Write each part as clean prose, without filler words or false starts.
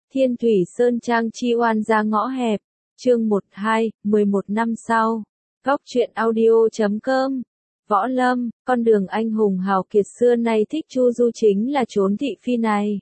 Thiên Thủy Sơn Trang chi oan ra ngõ hẹp, chương 12, 11 năm sau. Góc truyện audio.com. Võ Lâm, con đường anh hùng hào kiệt xưa nay thích chu du chính là chốn thị phi này.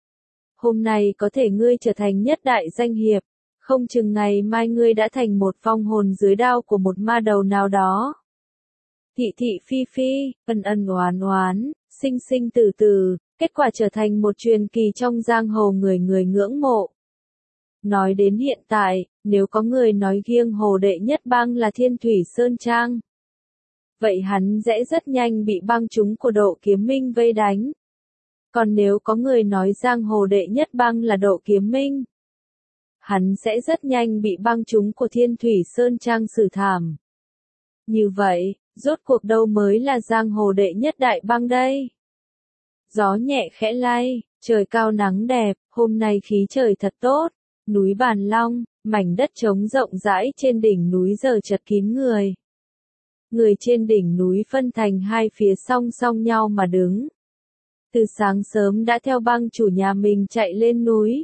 Hôm nay có thể ngươi trở thành nhất đại danh hiệp, không chừng ngày mai ngươi đã thành một vong hồn dưới đao của một ma đầu nào đó. Thị thị phi phi, ân ân oán oán, sinh sinh tử tử, kết quả trở thành một truyền kỳ trong giang hồ người người ngưỡng mộ. Nói đến hiện tại, nếu có người nói giang hồ đệ nhất bang là Thiên Thủy Sơn Trang, vậy hắn sẽ rất nhanh bị bang chúng của Độ Kiếm Minh vây đánh. Còn nếu có người nói giang hồ đệ nhất bang là Độ Kiếm Minh, hắn sẽ rất nhanh bị bang chúng của Thiên Thủy Sơn Trang xử thảm. Như vậy, rốt cuộc đâu mới là giang hồ đệ nhất đại bang đây? Gió nhẹ khẽ lay, trời cao nắng đẹp, hôm nay khí trời thật tốt, núi Bàn Long, mảnh đất trống rộng rãi trên đỉnh núi giờ chật kín người. Người trên đỉnh núi phân thành hai phía song song nhau mà đứng. Từ sáng sớm đã theo bang chủ nhà mình chạy lên núi.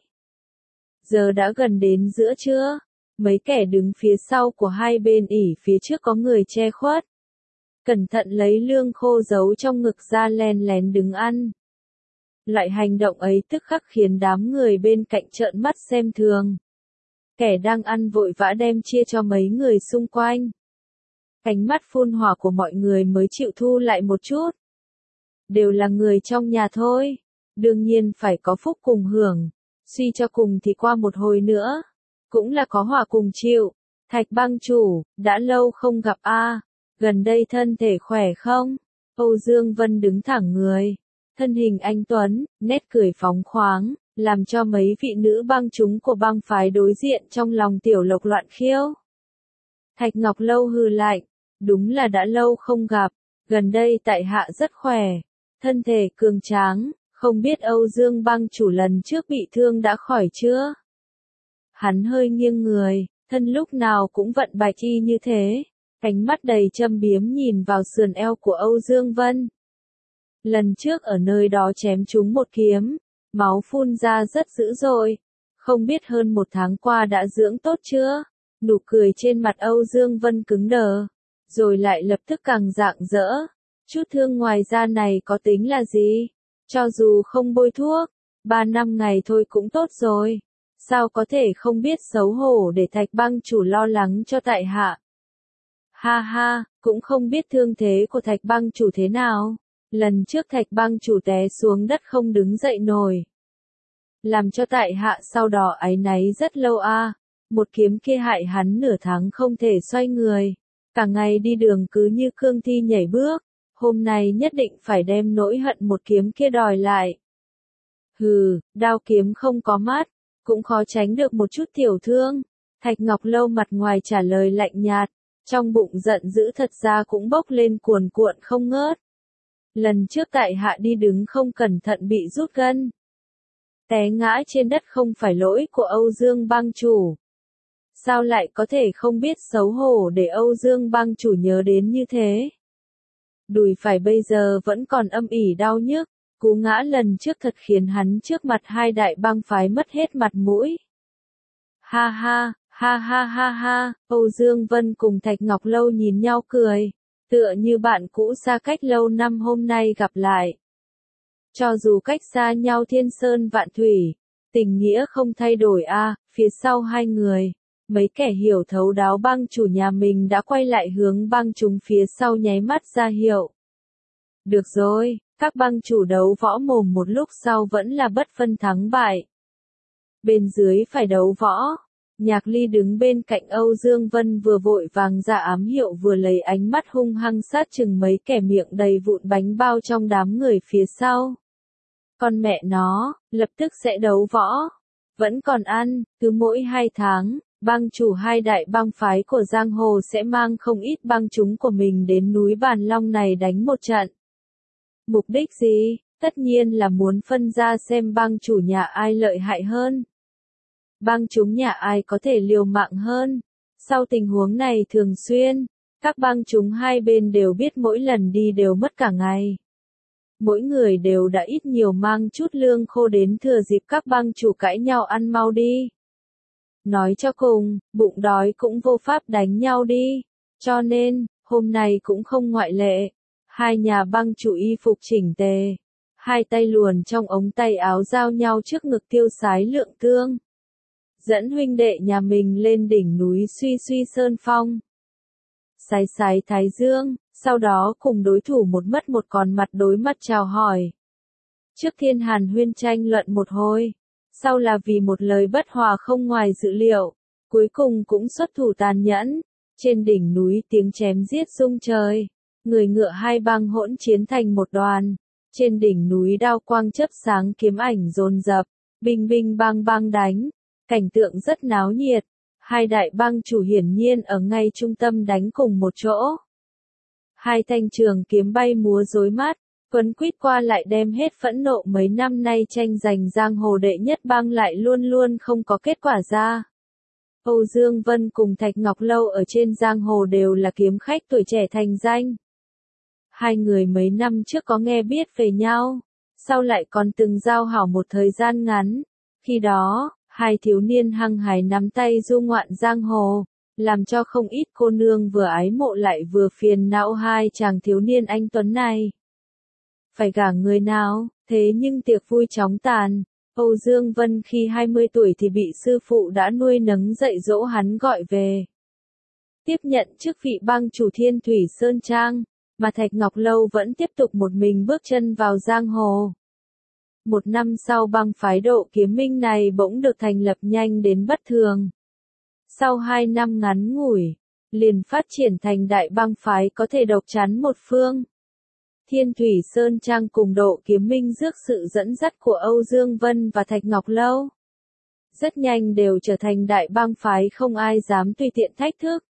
Giờ đã gần đến giữa trưa, mấy kẻ đứng phía sau của hai bên ỉ phía trước có người che khuất. Cẩn thận lấy lương khô giấu trong ngực ra len lén đứng ăn. Loại hành động ấy tức khắc khiến đám người bên cạnh trợn mắt xem thường. Kẻ đang ăn vội vã đem chia cho mấy người xung quanh. Ánh mắt phun hỏa của mọi người mới chịu thu lại một chút. Đều là người trong nhà thôi, đương nhiên phải có phúc cùng hưởng, suy cho cùng thì qua một hồi nữa, cũng là có họa cùng chịu. Thạch bang chủ, đã lâu không gặp a, gần đây thân thể khỏe không? Âu Dương Vân đứng thẳng người, thân hình anh tuấn, nét cười phóng khoáng, làm cho mấy vị nữ bang chúng của bang phái đối diện trong lòng tiểu lộc loạn khiêu. Thạch Ngọc Lâu hừ lạnh, đúng là đã lâu không gặp, gần đây tại hạ rất khỏe, thân thể cường tráng, không biết Âu Dương bang chủ lần trước bị thương đã khỏi chưa? Hắn hơi nghiêng người, thân lúc nào cũng vận bạch y như thế, ánh mắt đầy châm biếm nhìn vào sườn eo của Âu Dương Vân. Lần trước ở nơi đó chém trúng một kiếm, máu phun ra rất dữ dội, không biết hơn một tháng qua đã dưỡng tốt chưa? Nụ cười trên mặt Âu Dương Vân cứng đờ, rồi lại lập tức càng rạng rỡ. Chút thương ngoài da này có tính là gì? Cho dù không bôi thuốc, 3 năm ngày thôi cũng tốt rồi. Sao có thể không biết xấu hổ để Thạch bang chủ lo lắng cho tại hạ? Ha ha, cũng không biết thương thế của Thạch bang chủ thế nào. Lần trước Thạch bang chủ té xuống đất không đứng dậy nổi, làm cho tại hạ sau đó áy náy rất lâu a. Một kiếm kia hại hắn nửa tháng không thể xoay người, cả ngày đi đường cứ như cương thi nhảy bước, hôm nay nhất định phải đem nỗi hận một kiếm kia đòi lại. Hừ, đao kiếm không có mắt, cũng khó tránh được một chút tiểu thương. Thạch Ngọc Lâu mặt ngoài trả lời lạnh nhạt, trong bụng giận dữ thật ra cũng bốc lên cuồn cuộn không ngớt. Lần trước tại hạ đi đứng không cẩn thận bị rút gân, té ngã trên đất không phải lỗi của Âu Dương bang chủ. Sao lại có thể không biết xấu hổ để Âu Dương bang chủ nhớ đến như thế? Đùi phải bây giờ vẫn còn âm ỉ đau nhức, cú ngã lần trước thật khiến hắn trước mặt hai đại bang phái mất hết mặt mũi. Ha ha, ha ha ha ha, Âu Dương Vân cùng Thạch Ngọc Lâu nhìn nhau cười, tựa như bạn cũ xa cách lâu năm hôm nay gặp lại. Cho dù cách xa nhau thiên sơn vạn thủy, tình nghĩa không thay đổi a. Phía sau hai người, mấy kẻ hiểu thấu đáo bang chủ nhà mình đã quay lại hướng bang chúng phía sau nháy mắt ra hiệu. Được rồi, các bang chủ đấu võ mồm một lúc sau vẫn là bất phân thắng bại. Bên dưới phải đấu võ. Nhạc Ly đứng bên cạnh Âu Dương Vân vừa vội vàng ra ám hiệu vừa lấy ánh mắt hung hăng sát chừng mấy kẻ miệng đầy vụn bánh bao trong đám người phía sau. Con mẹ nó, lập tức sẽ đấu võ. Vẫn còn ăn, cứ mỗi 2 tháng, bang chủ hai đại bang phái của giang hồ sẽ mang không ít bang chúng của mình đến núi Bàn Long này đánh một trận. Mục đích gì? Tất nhiên là muốn phân ra xem bang chủ nhà ai lợi hại hơn. Bang chúng nhà ai có thể liều mạng hơn. Sau tình huống này thường xuyên, các bang chúng hai bên đều biết mỗi lần đi đều mất cả ngày. mỗi người đều đã ít nhiều mang chút lương khô đến thừa dịp các bang chủ cãi nhau ăn mau đi. Nói cho cùng, bụng đói cũng vô pháp đánh nhau đi, cho nên, hôm nay cũng không ngoại lệ. Hai nhà bang chủ y phục chỉnh tề, hai tay luồn trong ống tay áo giao nhau trước ngực tiêu sái lượng tương. Dẫn huynh đệ nhà mình lên đỉnh núi suy suy sơn phong. Sái sái thái dương, sau đó cùng đối thủ một mất một còn mặt đối mặt chào hỏi. Trước thiên hàn huyên tranh luận một hồi, sau là vì một lời bất hòa không ngoài dự liệu, cuối cùng cũng xuất thủ tàn nhẫn. Trên đỉnh núi tiếng chém giết rung trời, người ngựa hai bang hỗn chiến thành một đoàn. Trên đỉnh núi đao quang chớp sáng kiếm ảnh dồn dập, binh binh bang bang đánh, cảnh tượng rất náo nhiệt. Hai đại bang chủ hiển nhiên ở ngay trung tâm đánh cùng một chỗ. Hai thanh trường kiếm bay múa rối mắt, quấn quýt qua lại đem hết phẫn nộ mấy năm nay tranh giành giang hồ đệ nhất bang lại luôn luôn không có kết quả ra. Âu Dương Vân cùng Thạch Ngọc Lâu ở trên giang hồ đều là kiếm khách tuổi trẻ thành danh. Hai người mấy năm trước có nghe biết về nhau, sau lại còn từng giao hảo một thời gian ngắn. Khi đó, hai thiếu niên hăng hái nắm tay du ngoạn giang hồ, làm cho không ít cô nương vừa ái mộ lại vừa phiền não hai chàng thiếu niên anh tuấn này. Phải gả người nào, thế nhưng tiệc vui chóng tàn. Âu Dương Vân khi 20 tuổi thì bị sư phụ đã nuôi nấng dạy dỗ hắn gọi về. Tiếp nhận chức vị bang chủ Thiên Thủy Sơn Trang, mà Thạch Ngọc Lâu vẫn tiếp tục một mình bước chân vào giang hồ. Một năm sau bang phái Độ Kiếm Minh này bỗng được thành lập nhanh đến bất thường. Sau 2 năm ngắn ngủi, liền phát triển thành đại bang phái có thể độc chắn một phương. Thiên Thủy Sơn Trang cùng Độ Kiếm Minh rước sự dẫn dắt của Âu Dương Vân và Thạch Ngọc Lâu. Rất nhanh đều trở thành đại bang phái không ai dám tùy tiện thách thức.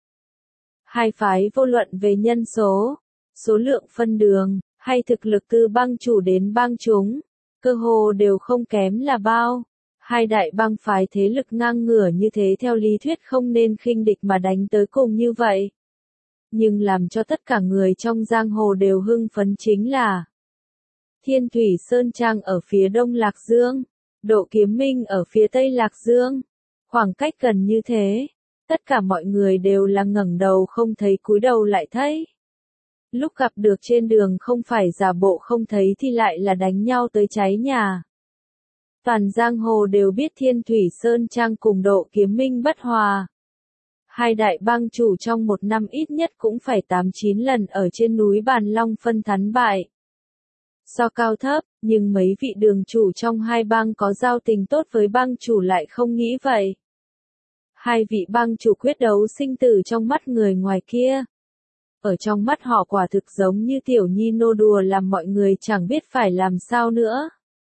Hai phái vô luận về nhân số, số lượng phân đường, hay thực lực từ bang chủ đến bang chúng, cơ hồ đều không kém là bao. Hai đại bang phái thế lực ngang ngửa như thế theo lý thuyết không nên khinh địch mà đánh tới cùng như vậy. Nhưng làm cho tất cả người trong giang hồ đều hưng phấn chính là Thiên Thủy Sơn Trang ở phía đông Lạc Dương, Độ Kiếm Minh ở phía tây Lạc Dương. Khoảng cách gần như thế, tất cả mọi người đều là ngẩng đầu không thấy cúi đầu lại thấy. Lúc gặp được trên đường không phải giả bộ không thấy thì lại là đánh nhau tới cháy nhà. Toàn giang hồ đều biết Thiên Thủy Sơn Trang cùng Độ Kiếm Minh bất hòa. Hai đại bang chủ trong một năm ít nhất cũng phải 8-9 lần ở trên núi Bàn Long phân thắng bại. So cao thấp, nhưng mấy vị đường chủ trong hai bang có giao tình tốt với bang chủ lại không nghĩ vậy. Hai vị bang chủ quyết đấu sinh tử trong mắt người ngoài kia. Ở trong mắt họ quả thực giống như tiểu nhi nô đùa làm mọi người chẳng biết phải làm sao nữa.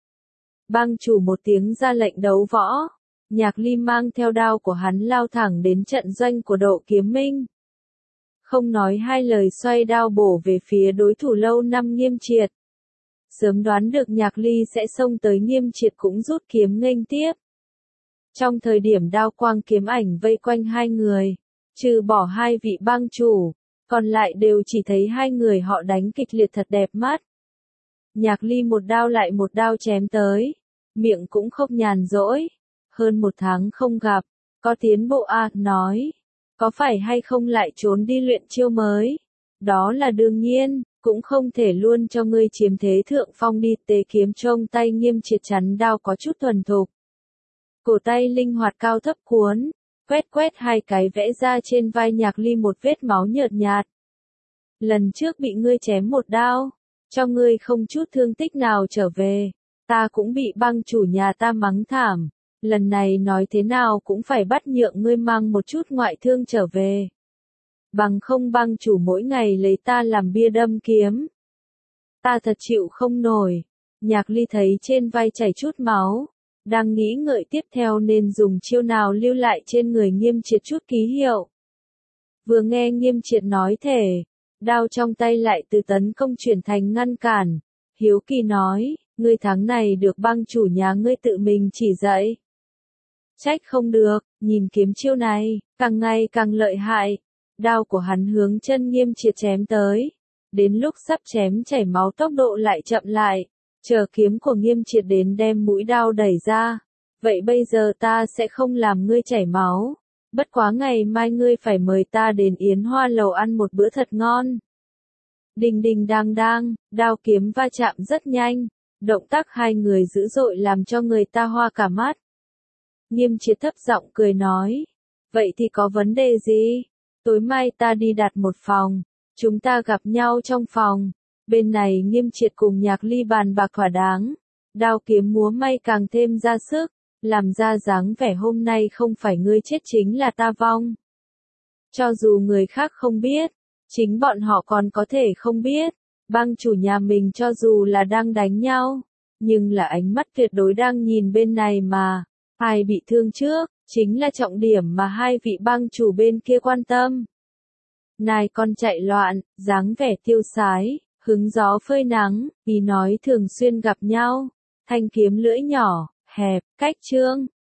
Bang chủ một tiếng ra lệnh đấu võ. Nhạc Ly mang theo đao của hắn lao thẳng đến trận doanh của Độ Kiếm Minh. Không nói hai lời xoay đao bổ về phía đối thủ lâu năm Nghiêm Triệt. Sớm đoán được Nhạc Ly sẽ xông tới Nghiêm Triệt cũng rút kiếm nghênh tiếp. Trong thời điểm đao quang kiếm ảnh vây quanh hai người, trừ bỏ hai vị bang chủ, còn lại đều chỉ thấy hai người họ đánh kịch liệt thật đẹp mắt. Nhạc Ly một đao lại một đao chém tới, miệng cũng không nhàn rỗi. Hơn 1 tháng không gặp, có tiến bộ à, nói, có phải hay không lại trốn đi luyện chiêu mới? Đó là đương nhiên, cũng không thể luôn cho ngươi chiếm thế thượng phong đi. Tế kiếm trong tay Nghiêm Triệt chắn đao có chút thuần thục. Cổ tay linh hoạt cao thấp cuốn, quét quét hai cái vẽ ra trên vai Nhạc Ly một vết máu nhợt nhạt. Lần trước bị ngươi chém một đao, cho ngươi không chút thương tích nào trở về, ta cũng bị bang chủ nhà ta mắng thảm. Lần này nói thế nào cũng phải bắt nhượng ngươi mang một chút ngoại thương trở về. Bằng không bang chủ mỗi ngày lấy ta làm bia đâm kiếm. Ta thật chịu không nổi. Nhạc Ly thấy trên vai chảy chút máu, đang nghĩ ngợi tiếp theo nên dùng chiêu nào lưu lại trên người Nghiêm Triệt chút ký hiệu. Vừa nghe Nghiêm Triệt nói thể, đao trong tay lại từ tấn công chuyển thành ngăn cản. Hiếu kỳ nói, ngươi tháng này được bang chủ nhà ngươi tự mình chỉ dạy. Trách không được, nhìn kiếm chiêu này, càng ngày càng lợi hại. Đao của hắn hướng chân Nghiêm Triệt chém tới. đến lúc sắp chém chảy máu tốc độ lại chậm lại, chờ kiếm của Nghiêm Triệt đến đem mũi đao đẩy ra. Vậy bây giờ ta sẽ không làm ngươi chảy máu, bất quá ngày mai ngươi phải mời ta đến Yến Hoa Lầu ăn một bữa thật ngon. Đinh đinh đang đang, đao kiếm va chạm rất nhanh, động tác hai người dữ dội làm cho người ta hoa cả mắt. Nghiêm Triệt thấp giọng cười nói, vậy thì có vấn đề gì? Tối mai ta đi đặt một phòng, chúng ta gặp nhau trong phòng. Bên này Nghiêm Triệt cùng Nhạc Ly bàn bạc thỏa đáng, đao kiếm múa may càng thêm ra sức, làm ra dáng vẻ hôm nay không phải ngươi chết chính là ta vong. Cho dù người khác không biết, chính bọn họ còn có thể không biết, bang chủ nhà mình cho dù là đang đánh nhau, nhưng là ánh mắt tuyệt đối đang nhìn bên này mà, ai bị thương trước, chính là trọng điểm mà hai vị bang chủ bên kia quan tâm. Nài con chạy loạn, dáng vẻ tiêu sái, hứng gió phơi nắng, vì nói thường xuyên gặp nhau, thanh kiếm lưỡi nhỏ, hẹp, cách trương,